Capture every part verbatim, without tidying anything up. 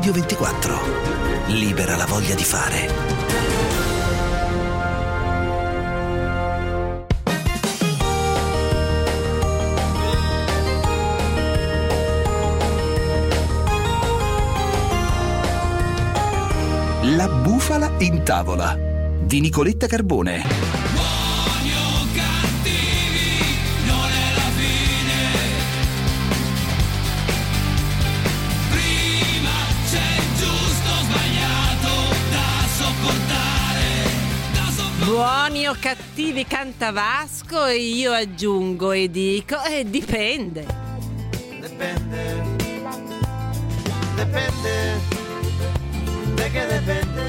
Radio ventiquattro. Libera la voglia di fare. La bufala in tavola di Nicoletta Carbone. Buoni o cattivi canta Vasco e io aggiungo e dico eh, dipende. Depende, depende, de que depende,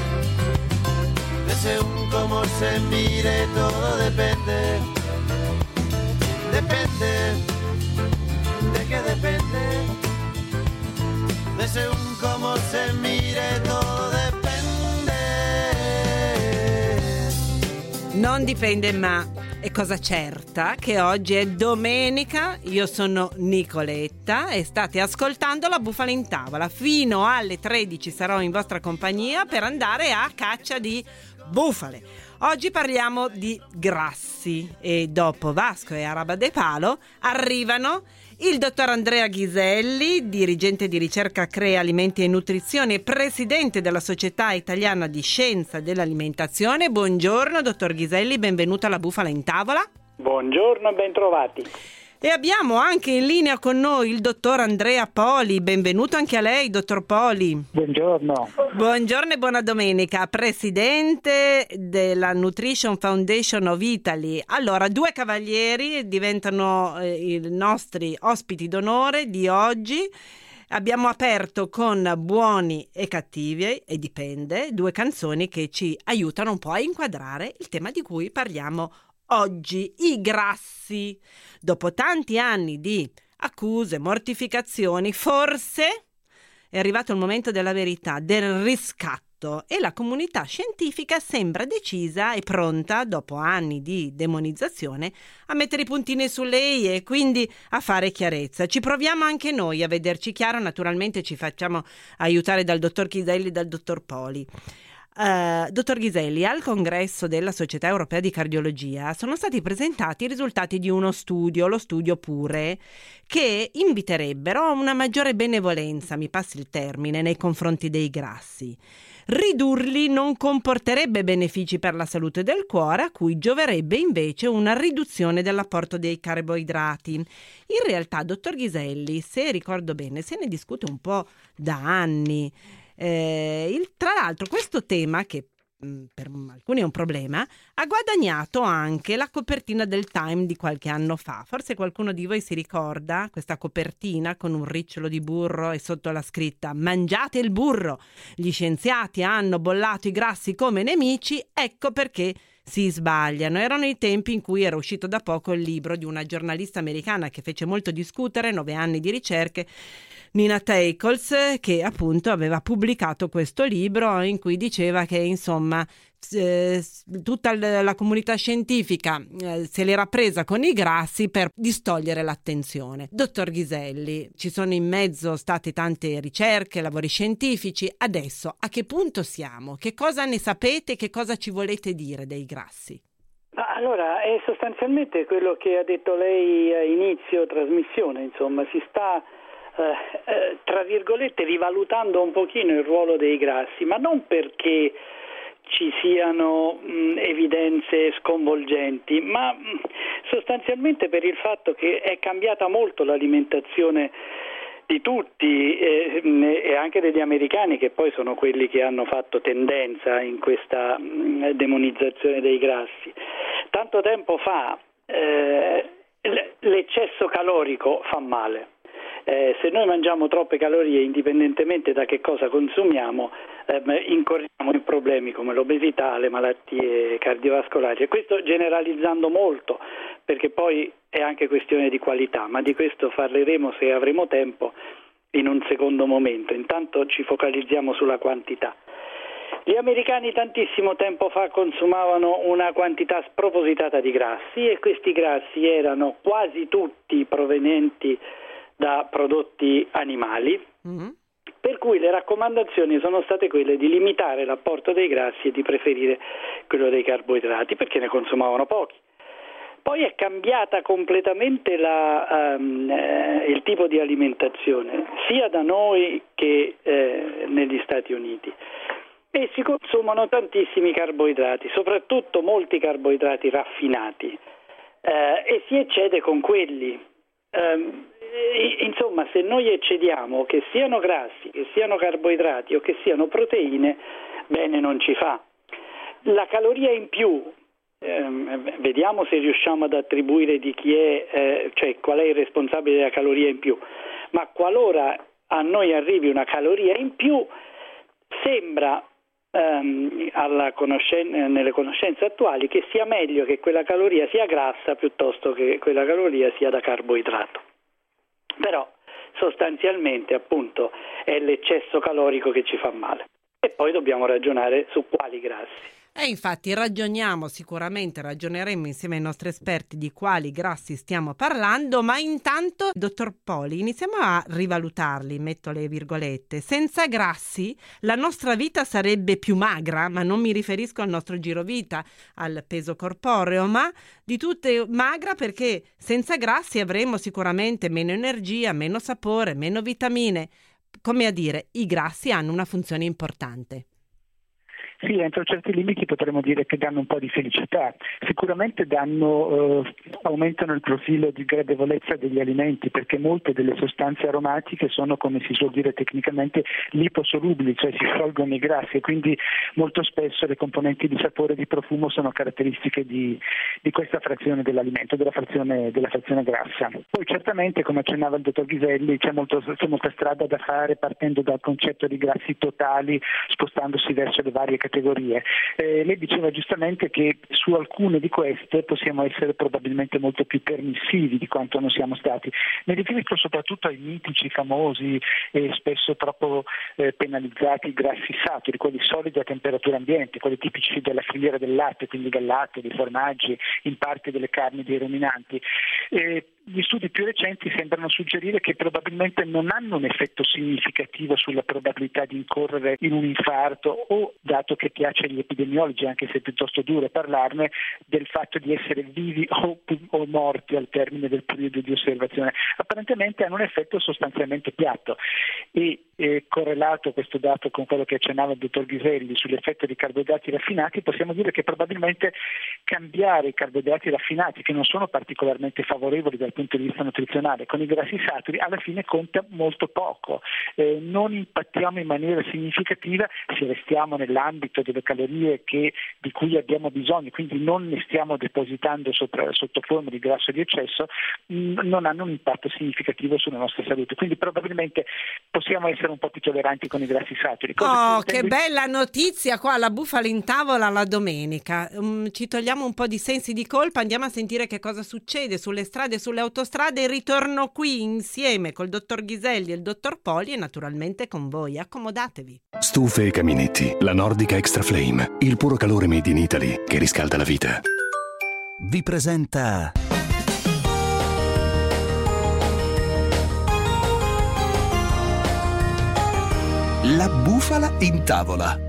de según cómo se mire todo depende, depende, de que depende, de según cómo se mire todo depende. Non dipende, ma è cosa certa che oggi è domenica, io sono Nicoletta e state ascoltando La Bufala in Tavola. Fino alle tredici sarò in vostra compagnia per andare a caccia di bufale. Oggi parliamo di grassi e dopo Vasco e Araba De Palo arrivano il dottor Andrea Ghiselli, dirigente di ricerca Crea Alimenti e Nutrizione e presidente della Società Italiana di Scienza dell'Alimentazione. Buongiorno dottor Ghiselli, benvenuto alla Bufala in Tavola. Buongiorno e bentrovati. E abbiamo anche in linea con noi il dottor Andrea Poli. Benvenuto anche a lei, dottor Poli. Buongiorno. Buongiorno e buona domenica. Presidente della Nutrition Foundation of Italy. Allora, due cavalieri diventano eh, i nostri ospiti d'onore di oggi. Abbiamo aperto con Buoni e Cattivi, e dipende, due canzoni che ci aiutano un po' a inquadrare il tema di cui parliamo oggi, i grassi. Dopo tanti anni di accuse, mortificazioni, forse è arrivato il momento della verità, del riscatto, e la comunità scientifica sembra decisa e pronta, dopo anni di demonizzazione, a mettere i puntini sulle i e quindi a fare chiarezza. Ci proviamo anche noi a vederci chiaro, naturalmente ci facciamo aiutare dal dottor Ghiselli e dal dottor Poli. Uh, dottor Ghiselli, al congresso della Società Europea di Cardiologia sono stati presentati i risultati di uno studio, lo studio PURE, che inviterebbero a una maggiore benevolenza, mi passi il termine, nei confronti dei grassi. Ridurli non comporterebbe benefici per la salute del cuore, a cui gioverebbe invece una riduzione dell'apporto dei carboidrati. In realtà, dottor Ghiselli, se ricordo bene, se ne discute un po' da anni. Eh, il, tra l'altro questo tema, che mh, per alcuni è un problema, ha guadagnato anche la copertina del Time di qualche anno fa. Forse qualcuno di voi si ricorda questa copertina con un ricciolo di burro e sotto la scritta "Mangiate il burro, gli scienziati hanno bollato i grassi come nemici, ecco perché si sbagliano". Erano i tempi in cui era uscito da poco il libro di una giornalista americana che fece molto discutere, nove anni di ricerche, Nina Teicholz, che appunto aveva pubblicato questo libro in cui diceva che insomma eh, tutta la comunità scientifica eh, se l'era presa con i grassi per distogliere l'attenzione. Dottor Ghiselli, ci sono in mezzo state tante ricerche, lavori scientifici, adesso a che punto siamo? Che cosa ne sapete? Che cosa ci volete dire dei grassi? Allora, è sostanzialmente quello che ha detto lei a inizio trasmissione, insomma, si sta Eh, eh, tra virgolette rivalutando un pochino il ruolo dei grassi, ma non perché ci siano mh, evidenze sconvolgenti, ma mh, sostanzialmente per il fatto che è cambiata molto l'alimentazione di tutti eh, e anche degli americani, che poi sono quelli che hanno fatto tendenza in questa mh, demonizzazione dei grassi. Tanto tempo fa eh, l'eccesso calorico fa male. Eh, se noi mangiamo troppe calorie indipendentemente da che cosa consumiamo, eh, incorriamo in problemi come l'obesità, le malattie cardiovascolari, e questo generalizzando molto, perché poi è anche questione di qualità, ma di questo parleremo, se avremo tempo, in un secondo momento. Intanto ci focalizziamo sulla quantità. Gli americani tantissimo tempo fa consumavano una quantità spropositata di grassi, e questi grassi erano quasi tutti provenienti da prodotti animali, mm-hmm. per per cui le raccomandazioni sono state quelle di limitare l'apporto dei grassi e di preferire quello dei carboidrati, perché ne consumavano pochi. Poi è cambiata completamente la, um, eh, il tipo di alimentazione, sia da noi che eh, negli Stati Uniti. E si consumano tantissimi carboidrati, soprattutto molti carboidrati raffinati, eh, e si eccede con quelli. Um, insomma, se noi eccediamo, che siano grassi, che siano carboidrati o che siano proteine, bene non ci fa. La caloria in più, ehm, vediamo se riusciamo ad attribuire di chi è, eh, cioè qual è il responsabile della caloria in più, ma qualora a noi arrivi una caloria in più, sembra ehm, alla conoscen- nelle conoscenze attuali che sia meglio che quella caloria sia grassa piuttosto che quella caloria sia da carboidrato. Però sostanzialmente appunto è l'eccesso calorico che ci fa male. E poi dobbiamo ragionare su quali grassi. E infatti ragioniamo, sicuramente ragioneremo insieme ai nostri esperti di quali grassi stiamo parlando, ma intanto, dottor Poli, iniziamo a rivalutarli, metto le virgolette. Senza grassi la nostra vita sarebbe più magra, ma non mi riferisco al nostro girovita, al peso corporeo, ma di tutte magra perché senza grassi avremo sicuramente meno energia, meno sapore, meno vitamine. Come a dire, i grassi hanno una funzione importante. Sì, entro certi limiti potremmo dire che danno un po' di felicità. Sicuramente danno, eh, aumentano il profilo di gradevolezza degli alimenti, perché molte delle sostanze aromatiche sono, come si suol dire tecnicamente, liposolubili, cioè si sciolgono i grassi, e quindi molto spesso le componenti di sapore e di profumo sono caratteristiche di, di questa frazione dell'alimento, della frazione, della frazione grassa. Poi certamente, come accennava il dottor Ghiselli, c'è, molto, c'è molta strada da fare partendo dal concetto di grassi totali, spostandosi verso le varie categorie. Eh, lei diceva giustamente che su alcune di queste possiamo essere probabilmente molto più permissivi di quanto non siamo stati. Mi riferisco soprattutto ai mitici, famosi e spesso troppo eh, penalizzati grassi saturi, quelli solidi a temperatura ambiente, quelli tipici della filiera del latte, quindi del latte, dei formaggi, in parte delle carni dei ruminanti. Eh, Gli studi più recenti sembrano suggerire che probabilmente non hanno un effetto significativo sulla probabilità di incorrere in un infarto o, dato che piace agli epidemiologi, anche se è piuttosto duro parlarne, del fatto di essere vivi o, o morti al termine del periodo di osservazione. Apparentemente hanno un effetto sostanzialmente piatto e eh, correlato questo dato con quello che accennava il dottor Ghiselli sull'effetto dei carboidrati raffinati, possiamo dire che probabilmente cambiare i carboidrati raffinati, che non sono particolarmente favorevoli dal punto di vista nutrizionale, con i grassi saturi alla fine conta molto poco. Eh, non impattiamo in maniera significativa se restiamo nell'ambito delle calorie che, di cui abbiamo bisogno, quindi non ne stiamo depositando sopra, sotto forma di grasso di eccesso, mh, non hanno un impatto significativo sulla nostra salute. Quindi probabilmente possiamo essere un po' più tolleranti con i grassi saturi. Cosa Oh, che bella notizia qua, la bufala in tavola la domenica. Um, ci togliamo un po' di sensi di colpa, andiamo a sentire che cosa succede sulle strade e sulle autostrade e ritorno qui insieme col dottor Ghiselli e il dottor Poli e naturalmente con voi. Accomodatevi. Stufe e caminetti, la Nordica Extra Flame, il puro calore made in Italy che riscalda la vita. Vi presenta La bufala in tavola.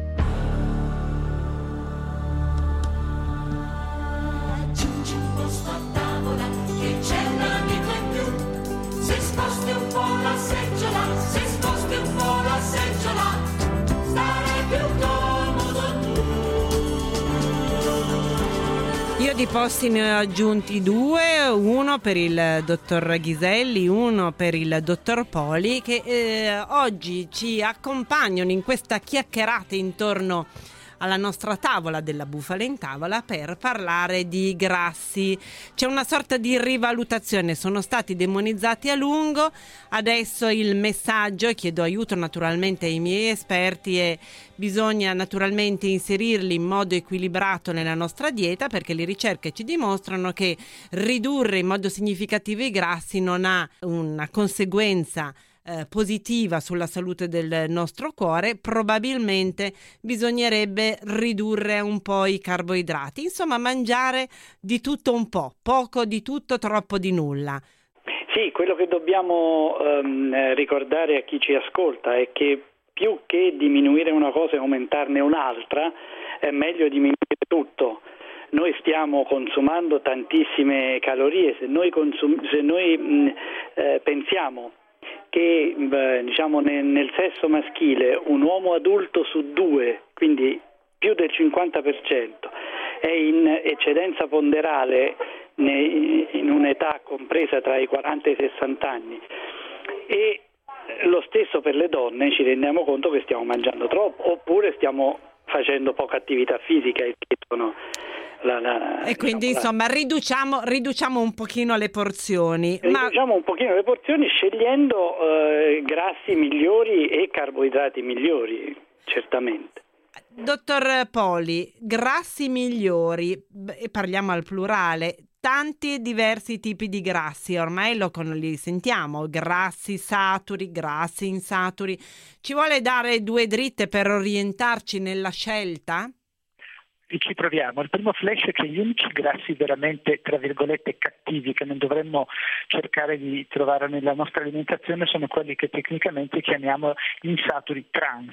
Io di posti ne ho aggiunti due, uno per il dottor Ghiselli, uno per il dottor Poli, che eh, oggi ci accompagnano in questa chiacchierata intorno alla nostra tavola della bufala in tavola per parlare di grassi. C'è una sorta di rivalutazione, sono stati demonizzati a lungo, adesso il messaggio, e chiedo aiuto naturalmente ai miei esperti, è bisogna naturalmente inserirli in modo equilibrato nella nostra dieta, perché le ricerche ci dimostrano che ridurre in modo significativo i grassi non ha una conseguenza Eh, positiva sulla salute del nostro cuore. Probabilmente bisognerebbe ridurre un po' i carboidrati, insomma mangiare di tutto un po', poco di tutto, troppo di nulla. Sì, quello che dobbiamo ehm, ricordare a chi ci ascolta è che più che diminuire una cosa e aumentarne un'altra, è meglio diminuire tutto. Noi stiamo consumando tantissime calorie, se noi, consum- se noi mh, eh, pensiamo che beh, diciamo nel, nel sesso maschile un uomo adulto su due, quindi più del cinquanta per cento, è in eccedenza ponderale in un'età compresa tra i quaranta e i sessanta anni, e lo stesso per le donne, ci rendiamo conto che stiamo mangiando troppo oppure stiamo facendo poca attività fisica e sono la, la, e quindi diciamo, insomma la... riduciamo, riduciamo un pochino le porzioni riduciamo ma... un pochino le porzioni scegliendo eh, grassi migliori e carboidrati migliori, certamente. Dottor Poli, grassi migliori, e parliamo al plurale, tanti e diversi tipi di grassi, ormai lo li sentiamo, grassi saturi, grassi insaturi. Ci vuole dare due dritte per orientarci nella scelta? E ci proviamo. Il primo flash è che gli unici grassi veramente, tra virgolette, cattivi che non dovremmo cercare di trovare nella nostra alimentazione sono quelli che tecnicamente chiamiamo insaturi trans,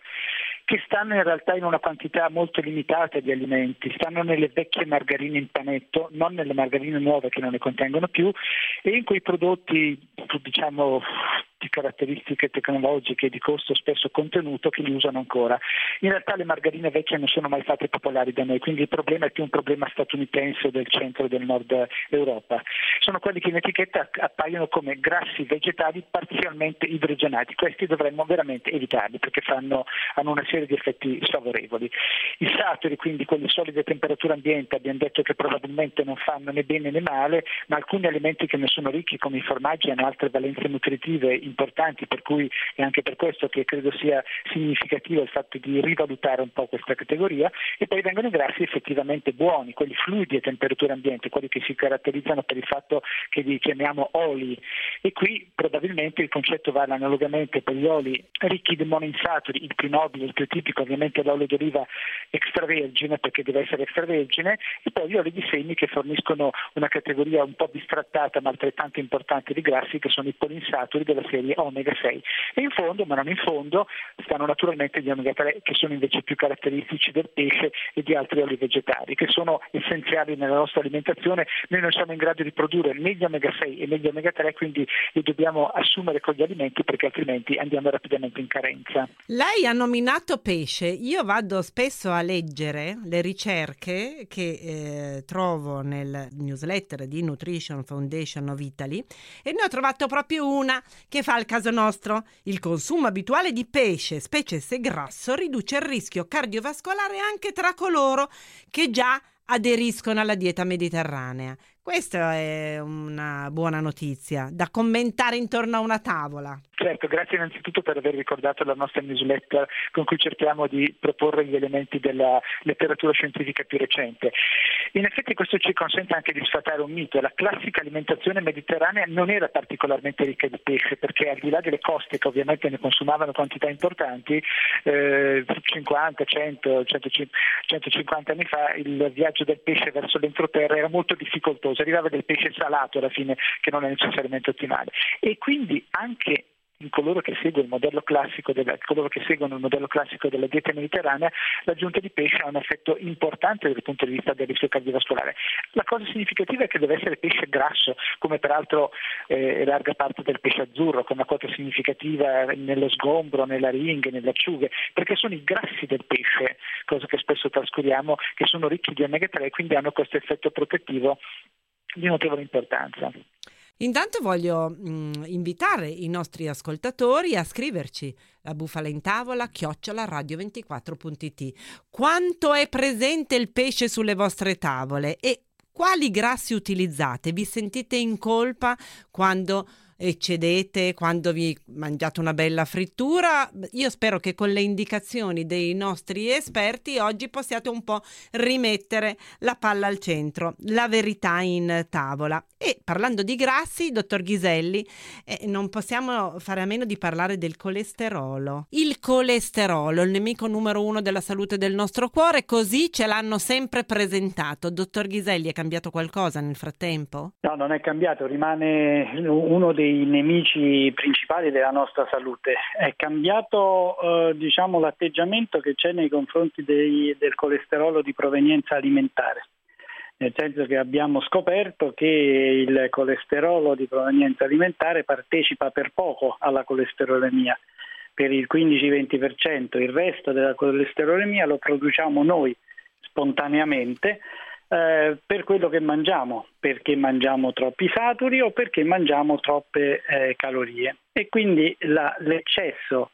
che stanno in realtà in una quantità molto limitata di alimenti, stanno nelle vecchie margarine in panetto, non nelle margarine nuove che non ne contengono più, e in quei prodotti, diciamo, di caratteristiche tecnologiche e di costo spesso contenuto che li usano ancora. In realtà le margarine vecchie non sono mai state popolari da noi, quindi il problema è più un problema statunitense o del centro e del nord Europa. Sono quelli che in etichetta appaiono come grassi vegetali parzialmente idrogenati. Questi dovremmo veramente evitarli perché fanno, hanno una serie di effetti sfavorevoli. I saturi, quindi quelli solidi a temperatura ambiente, abbiamo detto che probabilmente non fanno né bene né male, ma alcuni alimenti che ne sono ricchi come i formaggi hanno altre valenze nutritive importanti, per cui è anche per questo che credo sia significativo il fatto di rivalutare un po' questa categoria. E poi vengono i grassi effettivamente buoni, quelli fluidi a temperatura ambiente, quelli che si caratterizzano per il fatto che li chiamiamo oli, e qui probabilmente il concetto vale analogamente per gli oli ricchi di monoinsaturi. Il più nobile, il più tipico ovviamente è l'olio d'oliva extravergine, perché deve essere extravergine, e poi gli oli di semi che forniscono una categoria un po' bistrattata ma altrettanto importante di grassi, che sono i polinsaturi della serie omega sei. E in fondo, ma non in fondo, stanno naturalmente gli omega tre, che sono invece più caratteristici del pesce e di altri oli vegetali, che sono essenziali nella nostra alimentazione. Noi non siamo in grado di produrre né gli omega sei e né gli omega tre, quindi li dobbiamo assumere con gli alimenti perché altrimenti andiamo rapidamente in carenza. Lei ha nominato pesce. Io vado spesso a leggere le ricerche che eh, trovo nel newsletter di Nutrition Foundation of Italy e ne ho trovato proprio una che fa il caso nostro. Il consumo abituale di pesce, specie se grasso, riduce il rischio cardiovascolare anche tra coloro che già aderiscono alla dieta mediterranea. Questa è una buona notizia da commentare intorno a una tavola. Certo, grazie innanzitutto per aver ricordato la nostra newsletter con cui cerchiamo di proporre gli elementi della letteratura scientifica più recente. In effetti questo ci consente anche di sfatare un mito. La classica alimentazione mediterranea non era particolarmente ricca di pesce, perché al di là delle coste che ovviamente ne consumavano quantità importanti, eh, cinquanta, cento, centocinquanta anni fa il viaggio del pesce verso l'entroterra era molto difficoltoso, arrivava del pesce salato alla fine che non è necessariamente ottimale, e quindi anche in coloro che seguono il modello classico della, coloro che seguono il modello classico della dieta mediterranea, l'aggiunta di pesce ha un effetto importante dal punto di vista del rischio cardiovascolare. La cosa significativa è che deve essere pesce grasso, come peraltro eh, larga parte del pesce azzurro, con una quota significativa nello sgombro, nella ringhe, nelle acciughe, perché sono i grassi del pesce, cosa che spesso trascuriamo, che sono ricchi di omega tre e quindi hanno questo effetto protettivo di notevole importanza. Intanto voglio mh, invitare i nostri ascoltatori a scriverci a bufala in tavola chiocciola radio ventiquattro punto it. Quanto è presente il pesce sulle vostre tavole e quali grassi utilizzate? Vi sentite in colpa quando eccedete, quando vi mangiate una bella frittura? Io spero che con le indicazioni dei nostri esperti oggi possiate un po' rimettere la palla al centro, la verità in tavola. E parlando di grassi, dottor Ghiselli, eh, non possiamo fare a meno di parlare del colesterolo. Il colesterolo, il nemico numero uno della salute del nostro cuore, così ce l'hanno sempre presentato. Dottor Ghiselli, è cambiato qualcosa nel frattempo? No, non è cambiato, rimane uno dei nemici principali della nostra salute. È cambiato eh, diciamo l'atteggiamento che c'è nei confronti dei, del colesterolo di provenienza alimentare, nel senso che abbiamo scoperto che il colesterolo di provenienza alimentare partecipa per poco alla colesterolemia, per il quindici venti per cento, il resto della colesterolemia lo produciamo noi spontaneamente eh, per quello che mangiamo, perché mangiamo troppi saturi o perché mangiamo troppe eh, calorie, e quindi la, l'eccesso,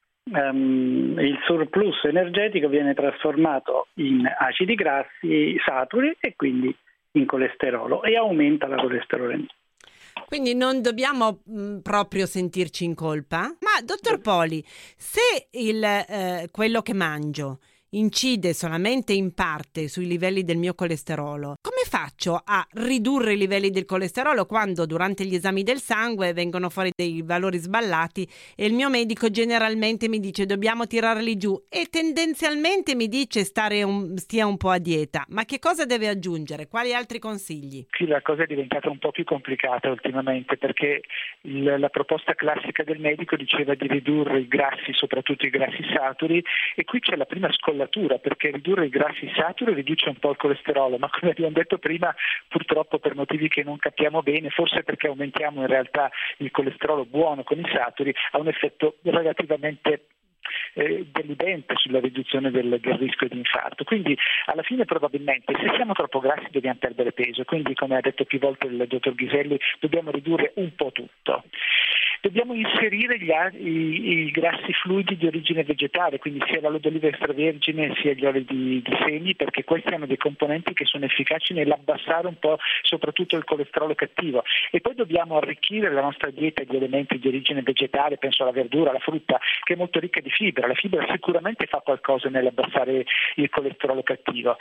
um, il surplus energetico viene trasformato in acidi grassi, saturi e quindi in colesterolo, e aumenta la colesterolemia. Quindi non dobbiamo mh, proprio sentirci in colpa? Ma dottor Poli, se il, eh, quello che mangio incide solamente in parte sui livelli del mio colesterolo, come faccio a ridurre i livelli del colesterolo quando durante gli esami del sangue vengono fuori dei valori sballati e il mio medico generalmente mi dice dobbiamo tirarli giù e tendenzialmente mi dice stare un, stia un po' a dieta? Ma che cosa deve aggiungere? Quali altri consigli? Sì, la cosa è diventata un po' più complicata ultimamente, perché il, la proposta classica del medico diceva di ridurre i grassi, soprattutto i grassi saturi, e qui c'è la prima scollatura, perché ridurre i grassi saturi riduce un po' il colesterolo, ma come abbiamo detto prima, purtroppo per motivi che non capiamo bene, forse perché aumentiamo in realtà il colesterolo buono con i saturi, ha un effetto relativamente Eh, deludente sulla riduzione del, del rischio di infarto. Quindi alla fine probabilmente se siamo troppo grassi dobbiamo perdere peso, quindi come ha detto più volte il dottor Ghiselli dobbiamo ridurre un po' tutto. Dobbiamo inserire gli, i, i grassi fluidi di origine vegetale, quindi sia l'olio d'oliva extravergine sia gli oli di, di semi, perché questi hanno dei componenti che sono efficaci nell'abbassare un po' soprattutto il colesterolo cattivo. E poi dobbiamo arricchire la nostra dieta di elementi di origine vegetale, penso alla verdura, alla frutta, che è molto ricca di fibra. La fibra sicuramente fa qualcosa nell'abbassare il colesterolo cattivo.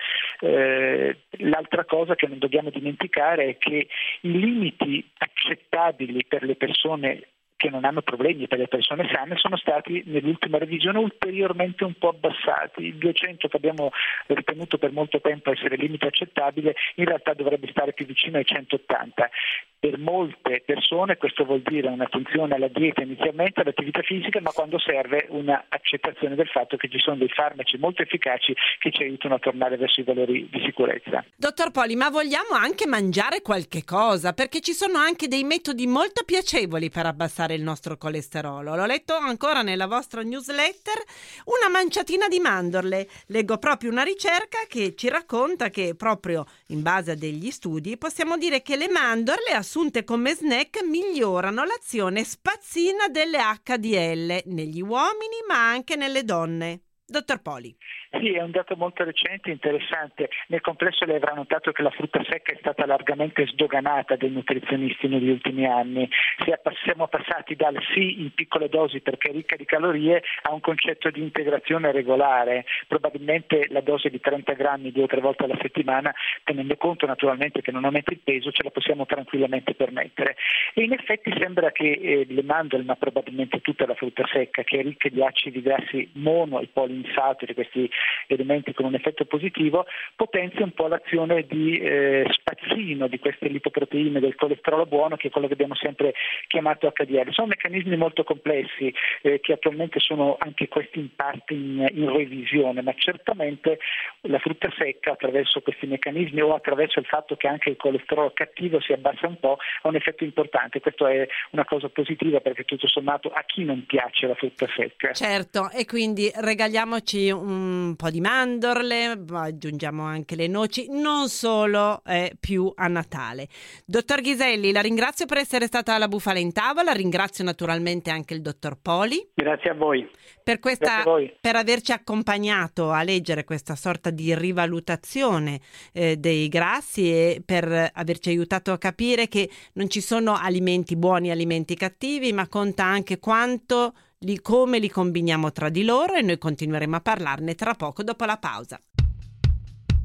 Eh, l'altra cosa che non dobbiamo dimenticare è che i limiti accettabili per le persone che non hanno problemi, per le persone sane, sono stati nell'ultima revisione ulteriormente un po' abbassati. Il duecento, che abbiamo ritenuto per molto tempo essere limite accettabile, in realtà dovrebbe stare più vicino ai centottanta. Per molte persone questo vuol dire un'attenzione alla dieta inizialmente, all'attività fisica, ma quando serve una accettazione del fatto che ci sono dei farmaci molto efficaci che ci aiutano a tornare verso i valori di sicurezza. Dottor Poli, ma vogliamo anche mangiare qualche cosa? Perché ci sono anche dei metodi molto piacevoli per abbassare il nostro colesterolo. L'ho letto ancora nella vostra newsletter, una manciatina di mandorle. Leggo proprio una ricerca che ci racconta che proprio in base a degli studi possiamo dire che le mandorle assunte come snack migliorano l'azione spazzina delle acca di elle negli uomini ma anche nelle donne. Dottor Poli. Sì, è un dato molto recente, interessante. Nel complesso lei avrà notato che la frutta secca è stata largamente sdoganata dai nutrizionisti negli ultimi anni. Siamo passati dal sì in piccole dosi perché è ricca di calorie a un concetto di integrazione regolare. Probabilmente la dose di trenta grammi due o tre volte alla settimana, tenendo conto naturalmente che non aumenta il peso, ce la possiamo tranquillamente permettere. E in effetti sembra che eh, le mandorle, ma probabilmente tutta la frutta secca, che è ricca di acidi grassi mono e poliinsaturi, questi elementi con un effetto positivo, potenzia un po' l'azione di eh, spazzino di queste lipoproteine del colesterolo buono, che è quello che abbiamo sempre chiamato acca di elle. Sono meccanismi molto complessi eh, che attualmente sono anche questi in parte in, in revisione, ma certamente la frutta secca attraverso questi meccanismi o attraverso il fatto che anche il colesterolo cattivo si abbassa un po' ha un effetto importante. Questo è una cosa positiva perché tutto sommato a chi non piace la frutta secca. Certo, e quindi regaliamoci un un po' di mandorle, aggiungiamo anche le noci, non solo è più a Natale. Dottor Ghiselli, la ringrazio per essere stata alla Bufala in Tavola, ringrazio naturalmente anche il dottor Poli. Grazie a voi. Per, questa, per averci accompagnato a leggere questa sorta di rivalutazione eh, dei grassi e per averci aiutato a capire che non ci sono alimenti buoni e alimenti cattivi, ma conta anche quanto Li, come li combiniamo tra di loro, e noi continueremo a parlarne tra poco dopo la pausa.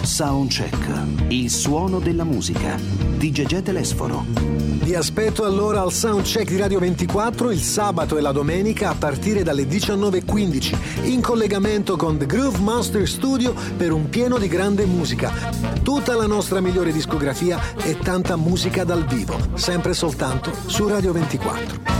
Soundcheck, il suono della musica di Gegè Telesforo. Vi aspetto allora al Soundcheck di Radio ventiquattro il sabato e la domenica a partire dalle diciannove e quindici, in collegamento con The Groove Monster Studio per un pieno di grande musica. Tutta la nostra migliore discografia e tanta musica dal vivo, sempre soltanto su Radio ventiquattro.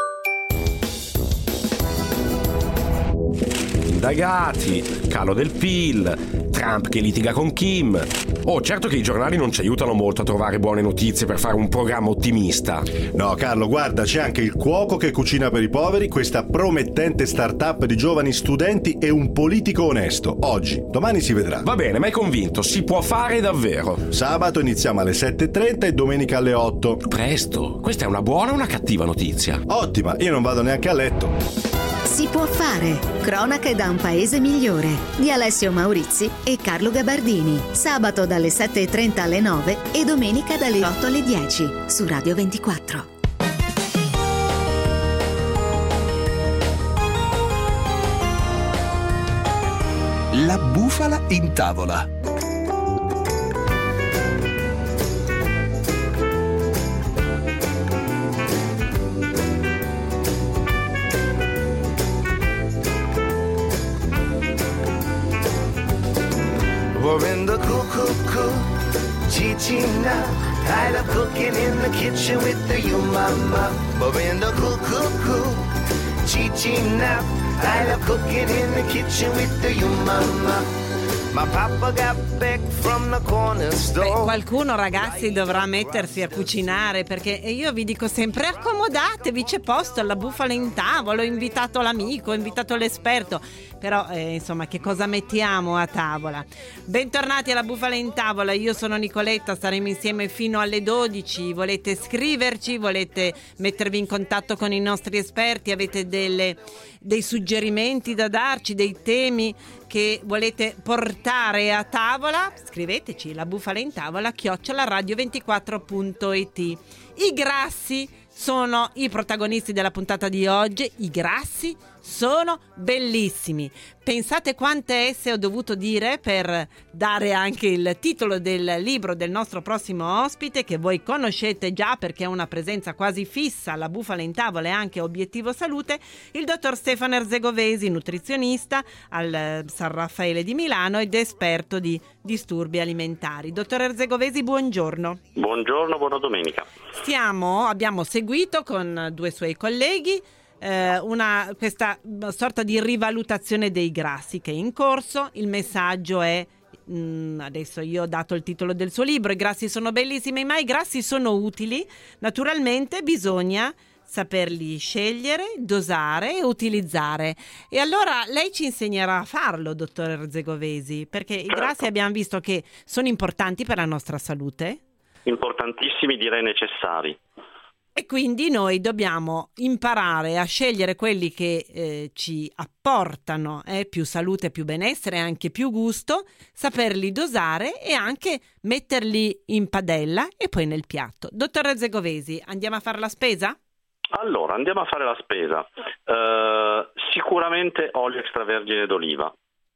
Indagati, calo del P I L, Trump che litiga con Kim. Oh, certo che i giornali non ci aiutano molto a trovare buone notizie per fare un programma ottimista. No, Carlo, guarda, c'è anche il cuoco che cucina per i poveri, questa promettente start-up di giovani studenti e un politico onesto. Oggi, domani si vedrà. Va bene, m'hai convinto, si può fare davvero. Sabato iniziamo alle sette e trenta e domenica alle otto. Presto, questa è una buona o una cattiva notizia? Ottima, io non vado neanche a letto. Si può fare. Cronache da un paese migliore di Alessio Maurizi e Carlo Gabardini. Sabato dalle sette e trenta alle nove e domenica dalle otto alle dieci su Radio ventiquattro. La bufala in tavola. We're in the cuckoo, Gigi now. I love cooking in the kitchen with the you mama. We're in the cuckoo, Gigi now. I love cooking in the kitchen with the you mama. My papa got back from the corner store. Beh, qualcuno, ragazzi, dovrà mettersi a cucinare, perché io vi dico sempre accomodatevi, c'è posto alla bufala in tavola, ho invitato l'amico, ho invitato l'esperto, però eh, insomma, che cosa mettiamo a tavola? Bentornati alla bufala in tavola, io sono Nicoletta, staremo insieme fino alle dodici. Volete scriverci, volete mettervi in contatto con i nostri esperti, avete delle, dei suggerimenti da darci, dei temi che volete portare a tavola, scriveteci la bufala in tavola chiocciola radio ventiquattro punto it. I grassi sono i protagonisti della puntata di oggi. I grassi sono bellissimi. Pensate quante esse ho dovuto dire per dare anche il titolo del libro del nostro prossimo ospite, che voi conoscete già perché è una presenza quasi fissa alla bufala in tavola e anche Obiettivo Salute, il dottor Stefano Erzegovesi, nutrizionista al San Raffaele di Milano ed esperto di disturbi alimentari. Dottor Erzegovesi, buongiorno. Buongiorno, buona domenica. Stiamo, abbiamo seguito con due suoi colleghi eh, una, questa sorta di rivalutazione dei grassi che è in corso. Il messaggio è, mh, adesso io ho dato il titolo del suo libro, i grassi sono bellissimi, ma i grassi sono utili. Naturalmente bisogna saperli scegliere, dosare e utilizzare. E allora lei ci insegnerà a farlo, dottor Erzegovesi, perché i grassi abbiamo visto che sono importanti per la nostra salute. Importantissimi, direi necessari. E quindi noi dobbiamo imparare a scegliere quelli che eh, ci apportano eh, più salute, più benessere e anche più gusto, saperli dosare e anche metterli in padella e poi nel piatto. Dottor Erzegovesi, andiamo a fare la spesa? Allora, andiamo a fare la spesa. Uh, sicuramente olio extravergine d'oliva.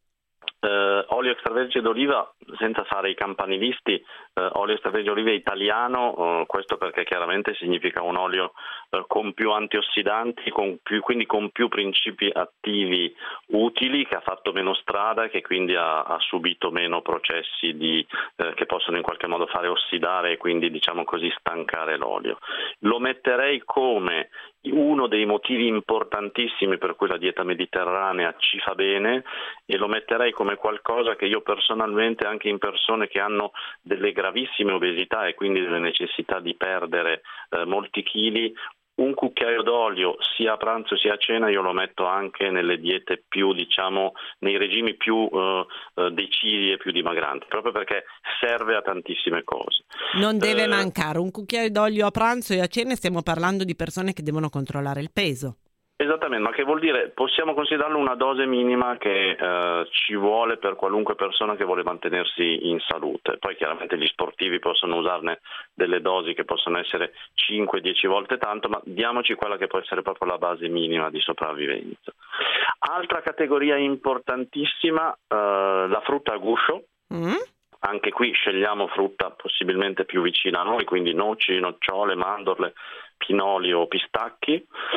Uh, olio extravergine d'oliva, senza fare i campanilisti, uh, olio extravergine d'oliva italiano, uh, questo perché chiaramente significa un olio uh, con più antiossidanti, con più, quindi con più principi attivi utili, che ha fatto meno strada, che quindi ha, ha subito meno processi di, uh, che possono in qualche modo fare ossidare e quindi, diciamo così, stancare l'olio. Lo metterei come uno dei motivi importantissimi per cui la dieta mediterranea ci fa bene, e lo metterei come qualcosa che io personalmente, anche in persone che hanno delle gravissime obesità e quindi delle necessità di perdere eh, molti chili, un cucchiaio d'olio sia a pranzo sia a cena io lo metto anche nelle diete più, diciamo, nei regimi più eh, decisi e più dimagranti, proprio perché serve a tantissime cose. Non deve eh, mancare un cucchiaio d'olio a pranzo e a cena, stiamo parlando di persone che devono controllare il peso. Esattamente, ma che vuol dire? Possiamo considerarlo una dose minima che eh, ci vuole per qualunque persona che vuole mantenersi in salute. Poi chiaramente gli sportivi possono usarne delle dosi che possono essere cinque dieci volte tanto, ma diamoci quella che può essere proprio la base minima di sopravvivenza. Altra categoria importantissima, eh, la frutta a guscio. Mm? Anche qui scegliamo frutta possibilmente più vicina a noi, quindi noci, nocciole, mandorle, pinoli o pistacchi.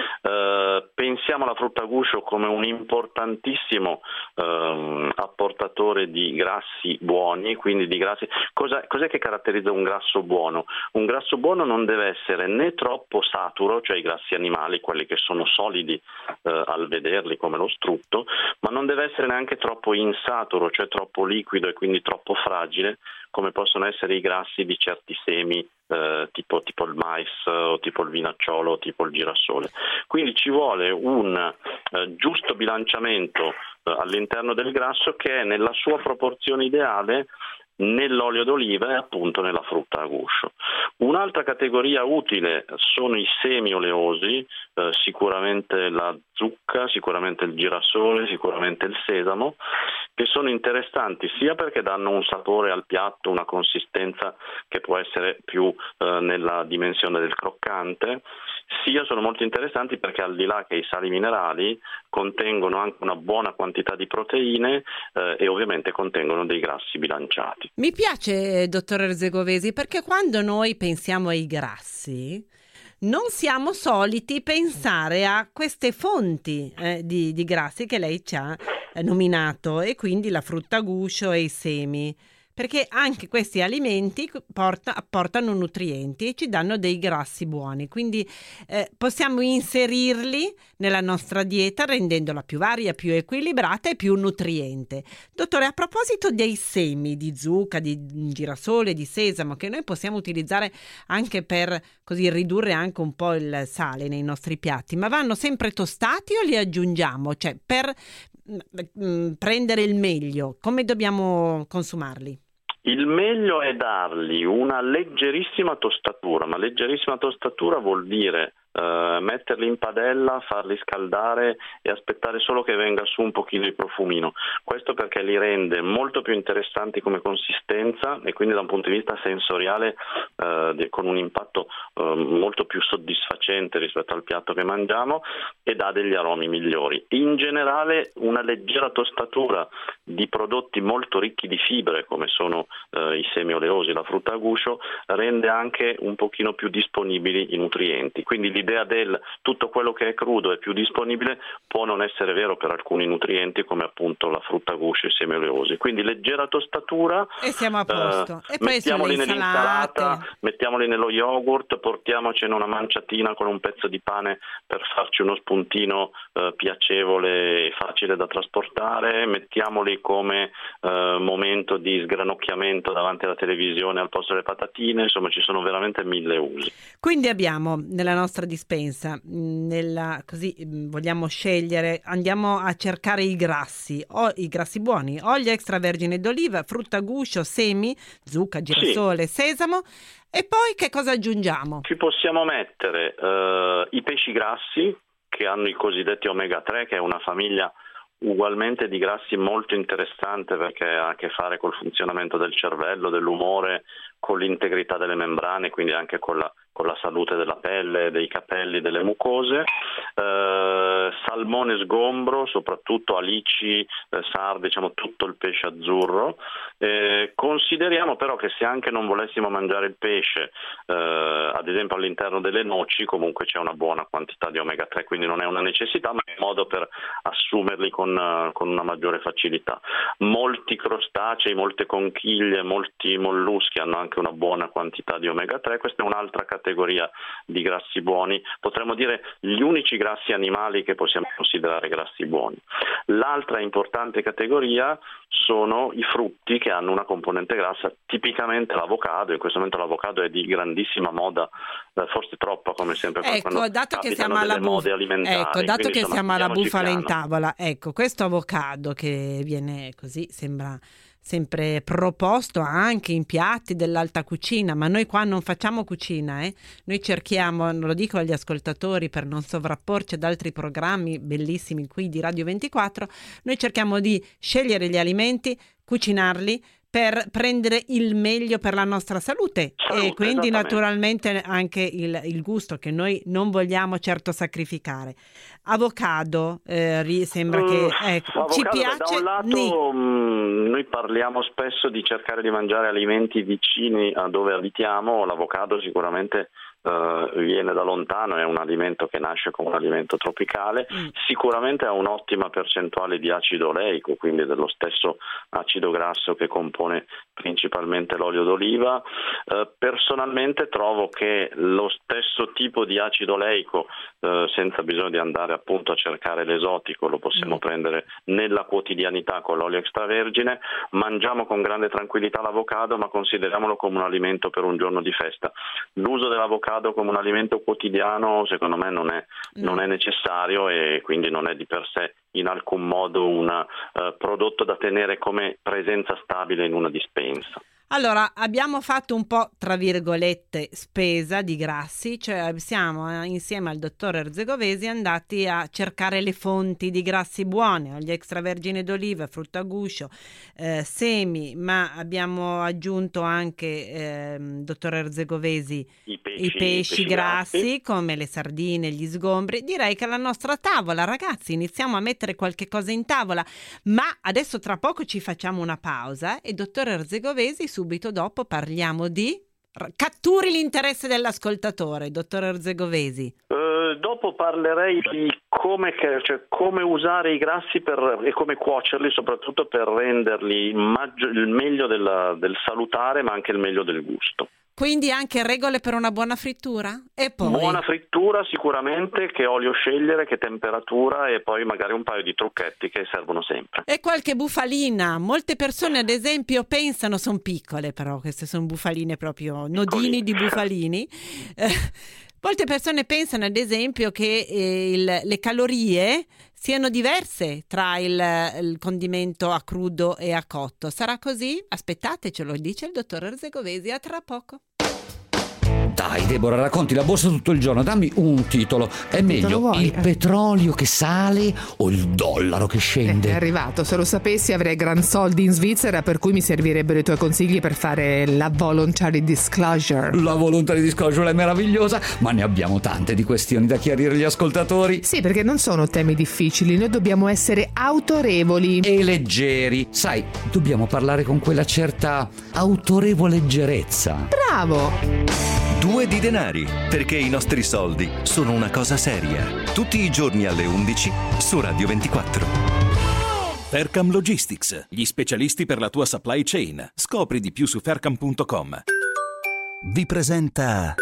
Eh, pensiamo alla frutta a guscio come un importantissimo eh, apportatore di grassi buoni, quindi di grassi. Cosa, cos'è che caratterizza un grasso buono? Un grasso buono non deve essere né troppo saturo, cioè i grassi animali, quelli che sono solidi eh, al vederli come lo strutto, ma non deve essere neanche troppo insaturo, cioè troppo liquido e quindi troppo fragile, come possono essere i grassi di certi semi eh, tipo, tipo il mais o tipo il vinacciolo o tipo il girasole. Quindi ci vuole un eh, giusto bilanciamento eh, all'interno del grasso che è nella sua proporzione ideale nell'olio d'oliva e appunto nella frutta a guscio. Un'altra categoria utile sono i semi oleosi, eh, sicuramente la zucca, sicuramente il girasole, sicuramente il sesamo, che sono interessanti sia perché danno un sapore al piatto, una consistenza che può essere più eh, nella dimensione del croccante, sia sono molto interessanti perché al di là che i sali minerali contengono anche una buona quantità di proteine eh, e ovviamente contengono dei grassi bilanciati. Mi piace, dottor Erzegovesi, perché quando noi pensiamo ai grassi non siamo soliti pensare a queste fonti eh, di, di grassi che lei ci ha eh, nominato, e quindi la frutta a guscio e i semi, perché anche questi alimenti porta, apportano nutrienti e ci danno dei grassi buoni, quindi eh, possiamo inserirli nella nostra dieta rendendola più varia, più equilibrata e più nutriente. Dottore, a proposito dei semi di zucca, di girasole, di sesamo, che noi possiamo utilizzare anche per così ridurre anche un po' il sale nei nostri piatti, ma vanno sempre tostati o li aggiungiamo? Cioè, per mh, prendere il meglio, come dobbiamo consumarli? Il meglio è dargli una leggerissima tostatura, ma leggerissima tostatura vuol dire Uh, metterli in padella, farli scaldare e aspettare solo che venga su un pochino il profumino. Questo perché li rende molto più interessanti come consistenza e quindi da un punto di vista sensoriale uh, de- con un impatto uh, molto più soddisfacente rispetto al piatto che mangiamo, e dà degli aromi migliori. In generale una leggera tostatura di prodotti molto ricchi di fibre come sono uh, i semi oleosi, la frutta a guscio, rende anche un pochino più disponibili i nutrienti. Quindi l'idea del tutto quello che è crudo è più disponibile può non essere vero per alcuni nutrienti come appunto la frutta a guscio e i semi oleosi. Quindi leggera tostatura e siamo a posto. Eh, e poi mettiamoli nell'insalata, mettiamoli nello yogurt, portiamocene una manciatina con un pezzo di pane per farci uno spuntino eh, piacevole e facile da trasportare, mettiamoli come eh, momento di sgranocchiamento davanti alla televisione al posto delle patatine, insomma ci sono veramente mille usi. Quindi abbiamo nella nostra dispensa, nella, così vogliamo scegliere, andiamo a cercare i grassi, o i grassi buoni, olio extravergine d'oliva, frutta a guscio, semi, zucca, girasole, sì. sesamo, e poi che cosa aggiungiamo? Ci possiamo mettere uh, i pesci grassi che hanno i cosiddetti omega tre, che è una famiglia ugualmente di grassi molto interessante perché ha a che fare col funzionamento del cervello, dell'umore, con l'integrità delle membrane, quindi anche con la, con la salute della pelle, dei capelli, delle mucose. Eh, salmone sgombro, soprattutto alici, eh, sarde, diciamo tutto il pesce azzurro. Eh, consideriamo però che se anche non volessimo mangiare il pesce, eh, ad esempio all'interno delle noci, comunque c'è una buona quantità di omega tre, quindi non è una necessità, ma è un modo per assumerli con, uh, con una maggiore facilità. Molti crostacei, molte conchiglie, molti molluschi hanno anche una buona quantità di omega tre. Questa è un'altra categoria di grassi buoni, potremmo dire gli unici grassi animali che possiamo considerare grassi buoni. L'altra importante categoria sono i frutti che hanno una componente grassa, tipicamente l'avocado. In questo momento l'avocado è di grandissima moda, forse troppa come sempre. Ecco, dato che siamo alla bufala, ecco, dato che insomma, siamo alla bufala in tavola, ecco, questo avocado che viene così, sembra sempre proposto anche in piatti dell'alta cucina, ma noi qua non facciamo cucina, eh? Noi cerchiamo, lo dico agli ascoltatori per non sovrapporci ad altri programmi bellissimi qui di Radio ventiquattro, noi cerchiamo di scegliere gli alimenti, cucinarli per prendere il meglio per la nostra salute, salute e quindi naturalmente anche anche il, il gusto che noi non vogliamo certo sacrificare. Avocado, eh, ri- sembra che ecco, avocado, ci beh, piace. da un lato Ni- mh, noi parliamo spesso di cercare di mangiare alimenti vicini a dove abitiamo. L'avocado sicuramente Uh, viene da lontano, è un alimento che nasce come un alimento tropicale, mm. sicuramente ha un'ottima percentuale di acido oleico, quindi dello stesso acido grasso che compone principalmente l'olio d'oliva. Uh, personalmente trovo che lo stesso tipo di acido oleico, uh, senza bisogno di andare appunto a cercare l'esotico, lo possiamo mm. prendere nella quotidianità con l'olio extravergine. Mangiamo con grande tranquillità l'avocado, ma consideriamolo come un alimento per un giorno di festa. L'uso dell'avocado come un alimento quotidiano secondo me non è, mm. non è necessario, e quindi non è di per sé in alcun modo un uh, prodotto da tenere come presenza stabile in una dispensa. Allora, abbiamo fatto un po', tra virgolette, spesa di grassi, cioè siamo eh, insieme al dottor Erzegovesi andati a cercare le fonti di grassi buoni, olio extravergine d'oliva, frutto a guscio, eh, semi, ma abbiamo aggiunto anche, eh, dottor Erzegovesi, i pesci, i pesci, pesci grassi, grassi, come le sardine, gli sgombri. Direi che la nostra tavola, ragazzi, iniziamo a mettere qualche cosa in tavola, ma adesso tra poco ci facciamo una pausa e dottor Erzegovesi subito dopo parliamo di catturi l'interesse dell'ascoltatore, dottor Erzegovesi. Uh, dopo parlerei di come, cioè, come usare i grassi per, e come cuocerli, soprattutto per renderli il, maggio, il meglio del, del salutare, ma anche il meglio del gusto. Quindi anche regole per una buona frittura? E poi? Buona frittura sicuramente, che olio scegliere, che temperatura, e poi magari un paio di trucchetti che servono sempre. E qualche bufalina. Molte persone ad esempio pensano, sono piccole però, queste sono bufaline proprio, nodini di bufalini. Eh, molte persone pensano ad esempio che eh, il, le calorie siano diverse tra il, il condimento a crudo e a cotto. Sarà così? Aspettate, ce lo dice il dottor Erzegovesi. A tra poco. Dai Deborah, racconti la borsa tutto il giorno, dammi un titolo. È meglio il petrolio che sale o il dollaro che scende? Eh, è arrivato, se lo sapessi avrei gran soldi in Svizzera, per cui mi servirebbero i tuoi consigli per fare la voluntary disclosure. La voluntary disclosure è meravigliosa, ma ne abbiamo tante di questioni da chiarire agli ascoltatori. Sì, perché non sono temi difficili, noi dobbiamo essere autorevoli e leggeri. Sai, dobbiamo parlare con quella certa autorevoleggerezza. Bravo! Due di denari, perché i nostri soldi sono una cosa seria. Tutti i giorni alle undici su Radio ventiquattro. Faircam Logistics, gli specialisti per la tua supply chain. Scopri di più su faircam punto com. Vi presenta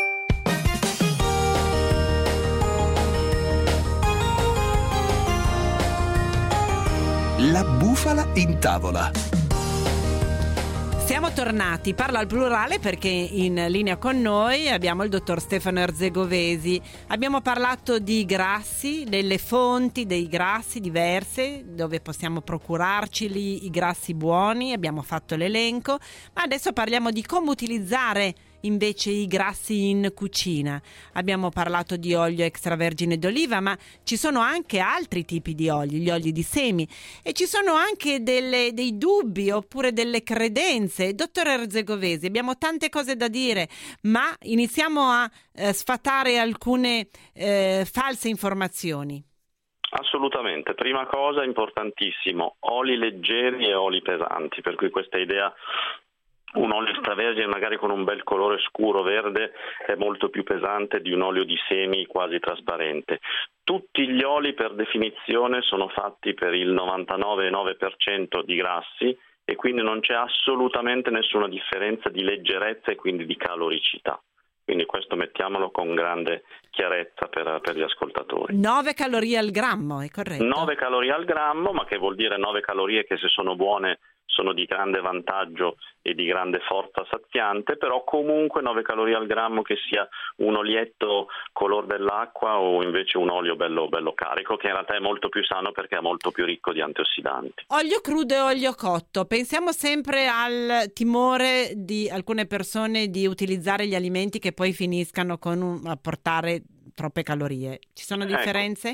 La bufala in tavola. Siamo tornati, parlo al plurale perché in linea con noi abbiamo il dottor Stefano Erzegovesi. Abbiamo parlato di grassi, delle fonti dei grassi diverse, dove possiamo procurarci i grassi buoni, abbiamo fatto l'elenco, ma adesso parliamo di come utilizzare invece i grassi in cucina. Abbiamo parlato di olio extravergine d'oliva, ma ci sono anche altri tipi di oli, gli oli di semi, e ci sono anche delle, dei dubbi oppure delle credenze. Dottor Erzegovesi, abbiamo tante cose da dire, ma iniziamo a eh, sfatare alcune eh, false informazioni. Assolutamente, prima cosa importantissimo, oli leggeri e oli pesanti, per cui questa idea, un olio extravergine magari con un bel colore scuro verde è molto più pesante di un olio di semi quasi trasparente. Tutti gli oli per definizione sono fatti per il novantanove virgola nove per cento di grassi, e quindi non c'è assolutamente nessuna differenza di leggerezza e quindi di caloricità. Quindi questo mettiamolo con grande chiarezza per, per gli ascoltatori. nove calorie al grammo, è corretto? nove calorie al grammo, ma che vuol dire nove calorie che, se sono buone, sono di grande vantaggio e di grande forza saziante, però comunque nove calorie al grammo, che sia un olietto color dell'acqua o invece un olio bello, bello carico, che in realtà è molto più sano perché è molto più ricco di antiossidanti. Olio crudo e olio cotto. Pensiamo sempre al timore di alcune persone di utilizzare gli alimenti che poi finiscano con un, a portare troppe calorie. Ci sono differenze? Ecco.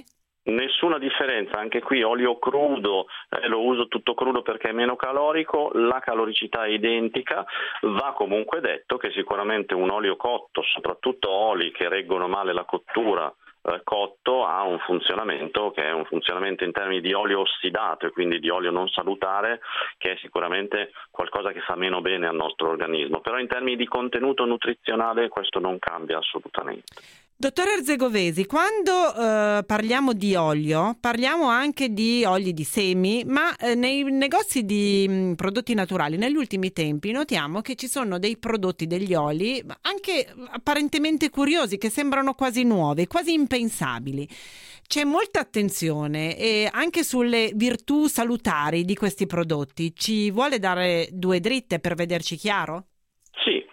Nessuna differenza, anche qui olio crudo, eh, lo uso tutto crudo perché è meno calorico, la caloricità è identica. Va comunque detto che sicuramente un olio cotto, soprattutto oli che reggono male la cottura, eh, cotto, ha un funzionamento che è un funzionamento in termini di olio ossidato e quindi di olio non salutare, che è sicuramente qualcosa che fa meno bene al nostro organismo, però in termini di contenuto nutrizionale questo non cambia assolutamente. Dottore Arzegovesi, quando eh, parliamo di olio, parliamo anche di oli di semi, ma eh, nei negozi di mh, prodotti naturali negli ultimi tempi notiamo che ci sono dei prodotti, degli oli, anche apparentemente curiosi, che sembrano quasi nuovi, quasi impensabili. C'è molta attenzione e anche sulle virtù salutari di questi prodotti. Ci vuole dare due dritte per vederci chiaro? Sì.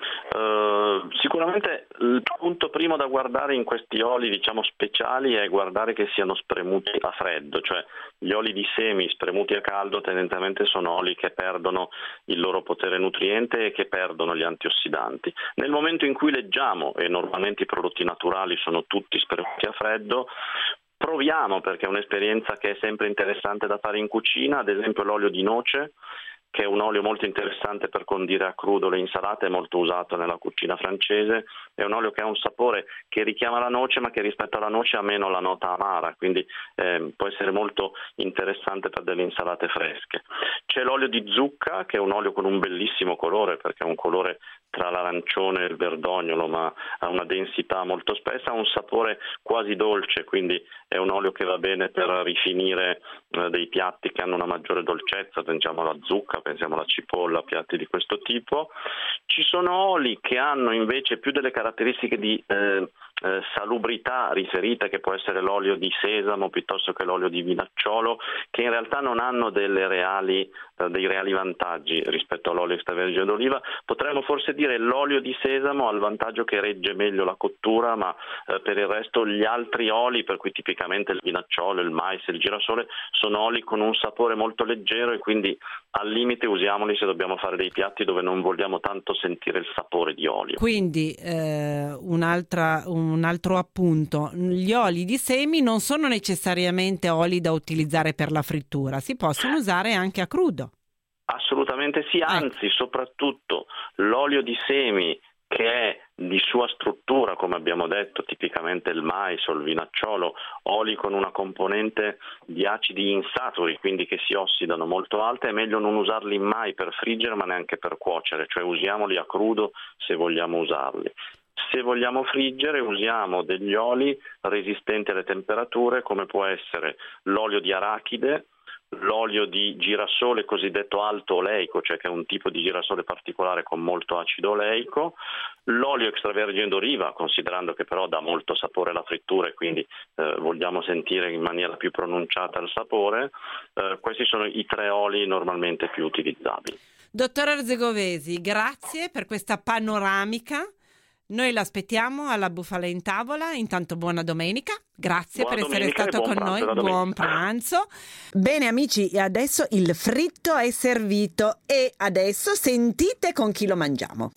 Uh, sicuramente il punto primo da guardare in questi oli, diciamo, speciali è guardare che siano spremuti a freddo, cioè gli oli di semi spremuti a caldo tendenzialmente sono oli che perdono il loro potere nutriente e che perdono gli antiossidanti. Nel momento in cui leggiamo, e normalmente i prodotti naturali sono tutti spremuti a freddo, proviamo, perché è un'esperienza che è sempre interessante da fare in cucina, ad esempio l'olio di noce, che è un olio molto interessante per condire a crudo le insalate, è molto usato nella cucina francese, è un olio che ha un sapore che richiama la noce ma che rispetto alla noce ha meno la nota amara, quindi eh, può essere molto interessante per delle insalate fresche. C'è l'olio di zucca, che è un olio con un bellissimo colore, perché è un colore tra l'arancione e il verdognolo, ma ha una densità molto spessa, ha un sapore quasi dolce, quindi è un olio che va bene per rifinire eh, dei piatti che hanno una maggiore dolcezza, pensiamo alla zucca, pensiamo alla cipolla, piatti di questo tipo. Ci sono oli che hanno invece più delle caratteristiche di eh, eh, salubrità riferite, che può essere l'olio di sesamo piuttosto che l'olio di vinacciolo, che in realtà non hanno delle reali, eh, dei reali vantaggi rispetto all'olio extravergine d'oliva. Potremmo forse dire l'olio di sesamo ha il vantaggio che regge meglio la cottura, ma eh, per il resto gli altri oli, per cui tipicamente il vinacciolo, il mais, il girasole, sono oli con un sapore molto leggero e quindi al limite usiamoli se dobbiamo fare dei piatti dove non vogliamo tanto sentire il sapore di olio. Quindi eh, un'altra, un altro appunto, gli oli di semi non sono necessariamente oli da utilizzare per la frittura, si possono usare anche a crudo. Assolutamente sì, anzi soprattutto l'olio di semi, che è di sua struttura, come abbiamo detto, tipicamente il mais o il vinacciolo, oli con una componente di acidi insaturi, quindi che si ossidano molto alta, è meglio non usarli mai per friggere ma neanche per cuocere, cioè usiamoli a crudo se vogliamo usarli. Se vogliamo friggere usiamo degli oli resistenti alle temperature, come può essere l'olio di arachide, l'olio di girasole cosiddetto alto oleico, cioè che è un tipo di girasole particolare con molto acido oleico, l'olio extravergine d'oliva, considerando che però dà molto sapore alla frittura e quindi eh, vogliamo sentire in maniera più pronunciata il sapore. Eh, questi sono i tre oli normalmente più utilizzabili. Dottor Arzegovesi, grazie per questa panoramica. Noi l'aspettiamo alla Bufala in Tavola. Intanto buona domenica, grazie buona per essere stato con noi, buon buon pranzo. Bene amici, adesso il fritto è servito e adesso sentite con chi lo mangiamo.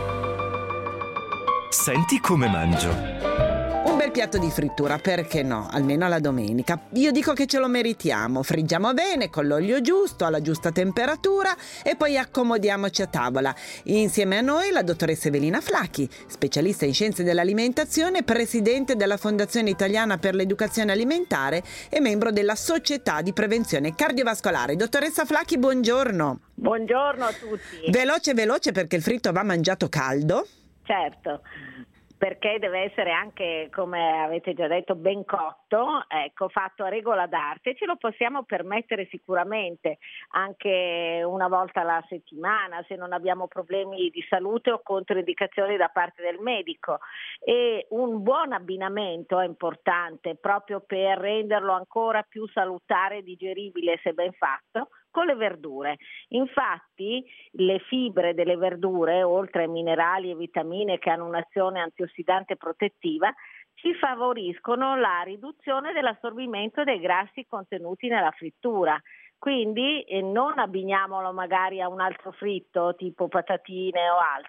Senti come mangio. Un bel piatto di frittura, perché no? Almeno alla domenica. Io dico che ce lo meritiamo. Friggiamo bene, con l'olio giusto, alla giusta temperatura e poi accomodiamoci a tavola. Insieme a noi la dottoressa Evelina Flacchi, specialista in scienze dell'alimentazione, presidente della Fondazione Italiana per l'Educazione Alimentare e membro della Società di Prevenzione Cardiovascolare. Dottoressa Flacchi, buongiorno. Buongiorno a tutti. Veloce, veloce, perché il fritto va mangiato caldo. Certo. Perché deve essere anche, come avete già detto, ben cotto, ecco, fatto a regola d'arte. Ce lo possiamo permettere sicuramente anche una volta alla settimana se non abbiamo problemi di salute o controindicazioni da parte del medico. E un buon abbinamento è importante proprio per renderlo ancora più salutare e digeribile se ben fatto, con le verdure. Infatti le fibre delle verdure, oltre ai minerali e vitamine che hanno un'azione antiossidante protettiva, ci favoriscono la riduzione dell'assorbimento dei grassi contenuti nella frittura. Quindi eh, non abbiniamolo magari a un altro fritto tipo patatine o altro,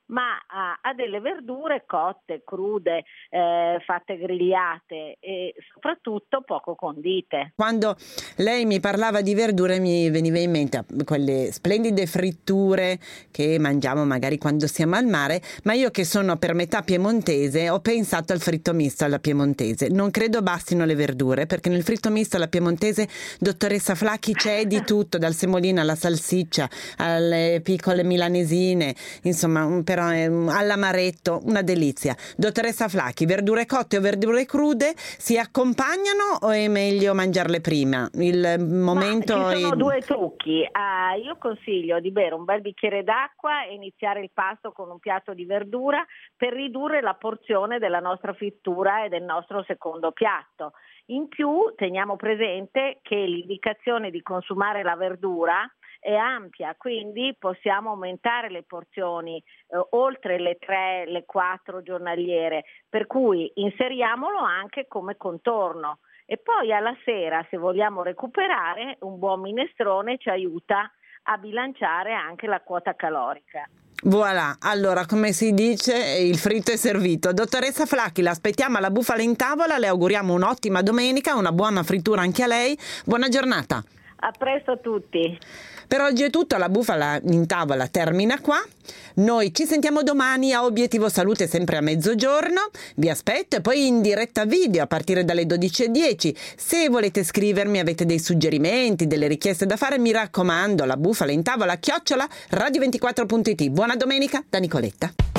ma a, a delle verdure cotte, crude, eh, fatte grigliate e soprattutto poco condite. Quando lei mi parlava di verdure mi veniva in mente quelle splendide fritture che mangiamo magari quando siamo al mare, ma io che sono per metà piemontese ho pensato al fritto misto alla piemontese. Non credo bastino le verdure, perché nel fritto misto alla piemontese, dottoressa Flacchi, c'è di tutto, dal semolino alla salsiccia, alle piccole milanesine, insomma, però all'amaretto, una delizia. Dottoressa Flacchi, verdure cotte o verdure crude si accompagnano o è meglio mangiarle prima? Il momento Ma ci sono è... due trucchi. Uh, io consiglio di bere un bel bicchiere d'acqua e iniziare il pasto con un piatto di verdura per ridurre la porzione della nostra frittura e del nostro secondo piatto. In più teniamo presente che l'indicazione di consumare la verdura è ampia, quindi possiamo aumentare le porzioni eh, oltre le tre, le quattro giornaliere, per cui inseriamolo anche come contorno. E poi alla sera, se vogliamo recuperare, un buon minestrone ci aiuta a bilanciare anche la quota calorica. Voilà, allora come si dice, il fritto è servito. Dottoressa Flacchi, l'aspettiamo alla Bufala in Tavola, le auguriamo un'ottima domenica, una buona frittura anche a lei, buona giornata. A presto a tutti. Per oggi è tutto, la Bufala in Tavola termina qua. Noi ci sentiamo domani a Obiettivo Salute, sempre a mezzogiorno. Vi aspetto, e poi in diretta video a partire dalle dodici e dieci. Se volete scrivermi, avete dei suggerimenti, delle richieste da fare, mi raccomando, la Bufala in Tavola chiocciola radio ventiquattro punto it. Buona domenica da Nicoletta.